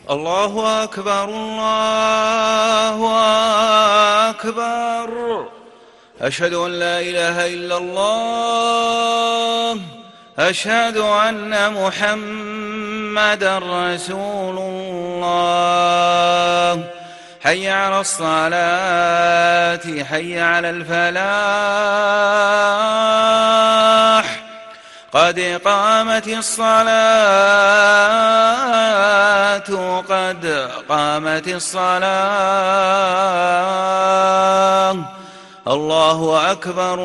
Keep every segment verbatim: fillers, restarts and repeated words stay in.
الله أكبر الله أكبر. أشهد أن لا إله إلا الله. أشهد أن محمدًا رسول الله. حي على الصلاة حي على الفلاح. قد قامت الصلاة قد قامت الصلاة. الله أكبر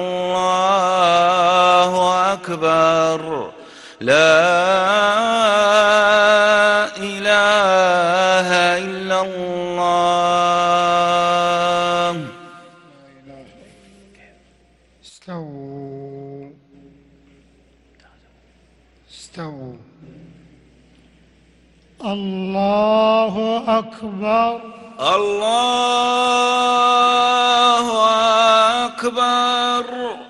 الله أكبر. لا إله إلا الله. استووا استووا. الله أكبر الله أكبر.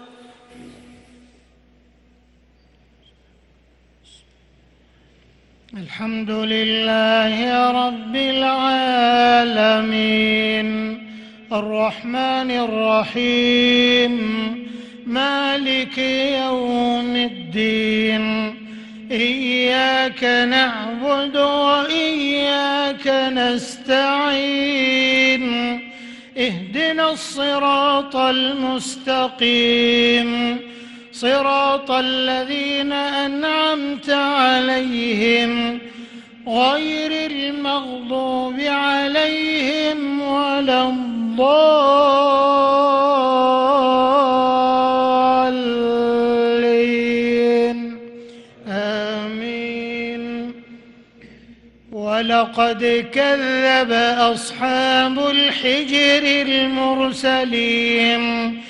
الحمد لله رب العالمين الرحمن الرحيم مالك يوم الدين. إياك نعبد وإياك نستعين. اهدنا الصراط المستقيم صراط الذين أنعمت عليهم غير المغضوب عليهم ولا الضالين. آمين. ولقد كذب أصحاب الحجر المرسلين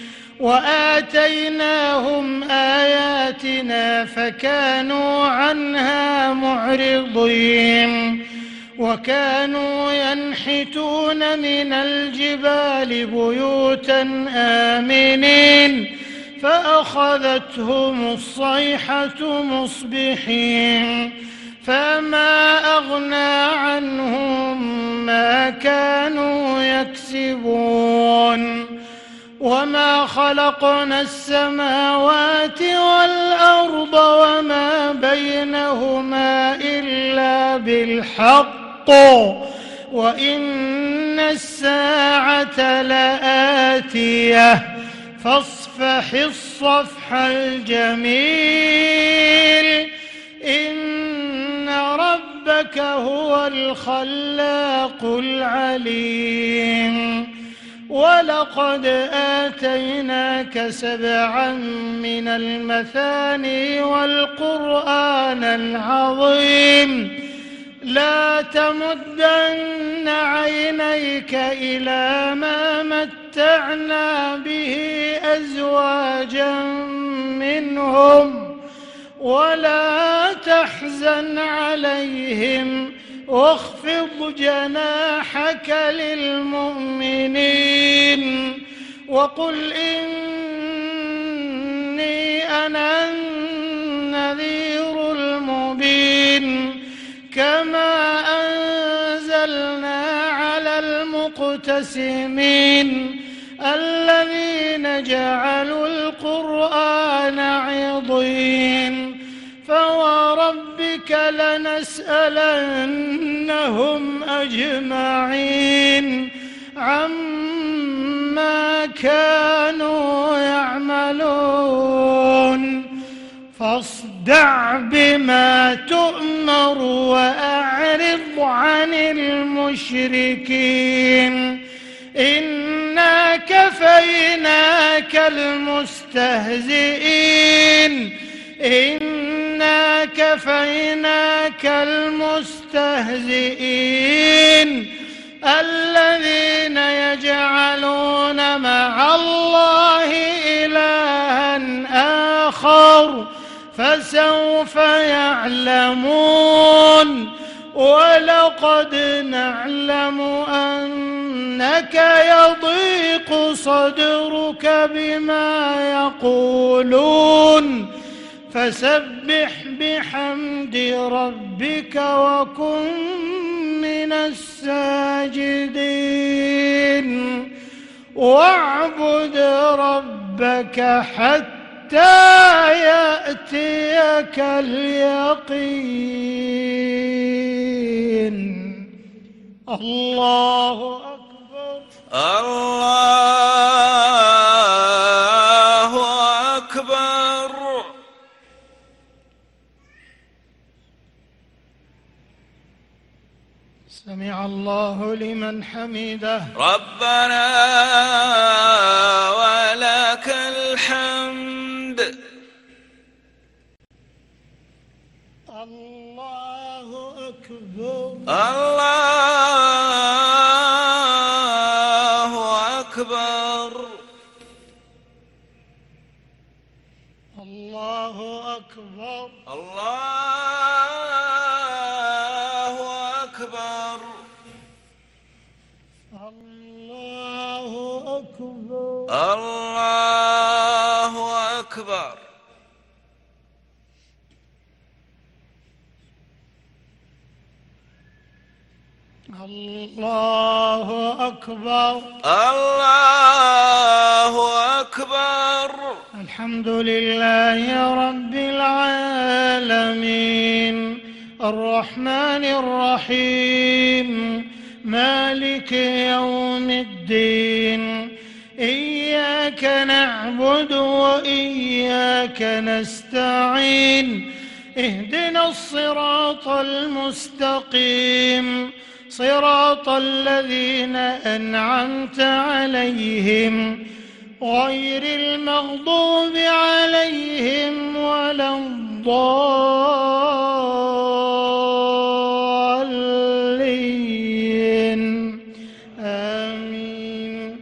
وآتيناهم آياتنا فكانوا عنها معرضين. وكانوا ينحتون من الجبال بيوتا آمنين فأخذتهم الصيحة مصبحين فما أغنى عنهم ما كانوا يكسبون. وما خلقنا السماوات والأرض وما بينهما إلا بالحق وإن الساعة لآتية فاصفح الصفح الجميل. إن ربك هو الخلاق العليم. ولقد آتيناك سبعا من المثاني والقرآن العظيم. لا تمدن عينيك إلى ما متعنا به أزواجا منهم ولا تحزن عليهم واخفض جناحك للمؤمنين وقل إني أنا النذير المبين. كما أنزلنا على المقتسمين الذين جعلوا القرآن عضين. فوربك لنسألنهم أجمعين عما كانوا يعملون. فاصدع بما تؤمر وأعرض عن المشركين. إنا كفيناك المستهزئين. إنا كفيناك المستهزئين الذين يجعلون مع الله إلها آخر فسوف يعلمون. ولقد نعلم أنك يضيق صدرك بما يقولون فسبح بحمد ربك وكن من من الساجدين واعبد ربك حتى يأتيك اليقين. الله أكبر. الله أكبر. سمع الله لمن حمده. ربنا ولك الحمد. الله أكبر. الله أكبر. الله أكبر. الله أكبر. الله أكبر. الله أكبر. الله أكبر. الله أكبر. الحمد لله رب العالمين الرحمن الرحيم مالك يوم الدين إياك نعبد وإياك نستعين اهدنا الصراط المستقيم صراط الذين أنعمت عليهم غير المغضوب عليهم ولا الضالين آمين.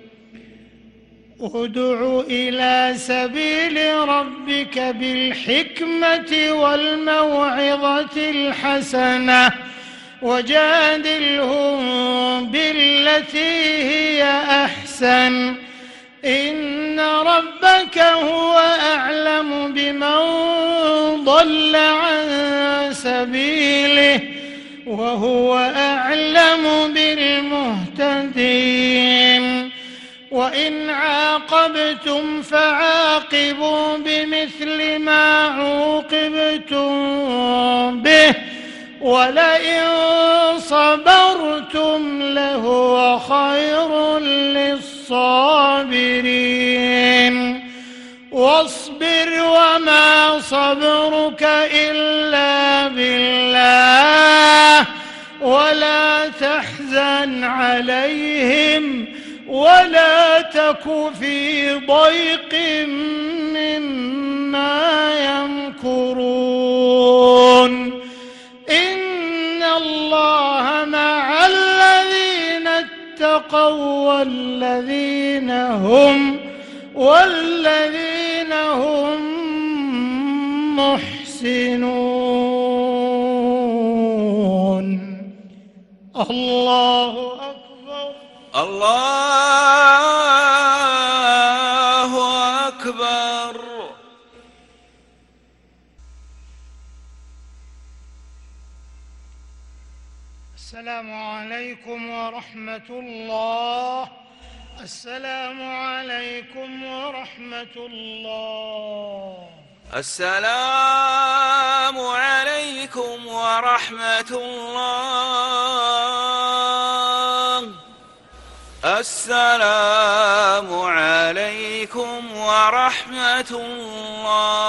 ادع إلى سبيل ربك بالحكمة والموعظة الحسنة وجادلهم بالتي هي أحسن إن ربك هو أعلم بمن ضل عن سبيله وهو أعلم بالمهتدين. وإن عاقبتم فعاقبوا بمثل ما عوقبتم به ولئن صبرتم لهو خير للصابرين. واصبر وما صبرك إلا بالله ولا تحزن عليهم ولا تك في ضيق مما يمكرون. إن الله مع الذين اتقوا والذين هم والذين هم محسنون. الله أكبر. الله أكبر. السلام عليكم ورحمة الله. السلام عليكم ورحمة الله. السلام عليكم ورحمة الله. السلام عليكم ورحمة الله.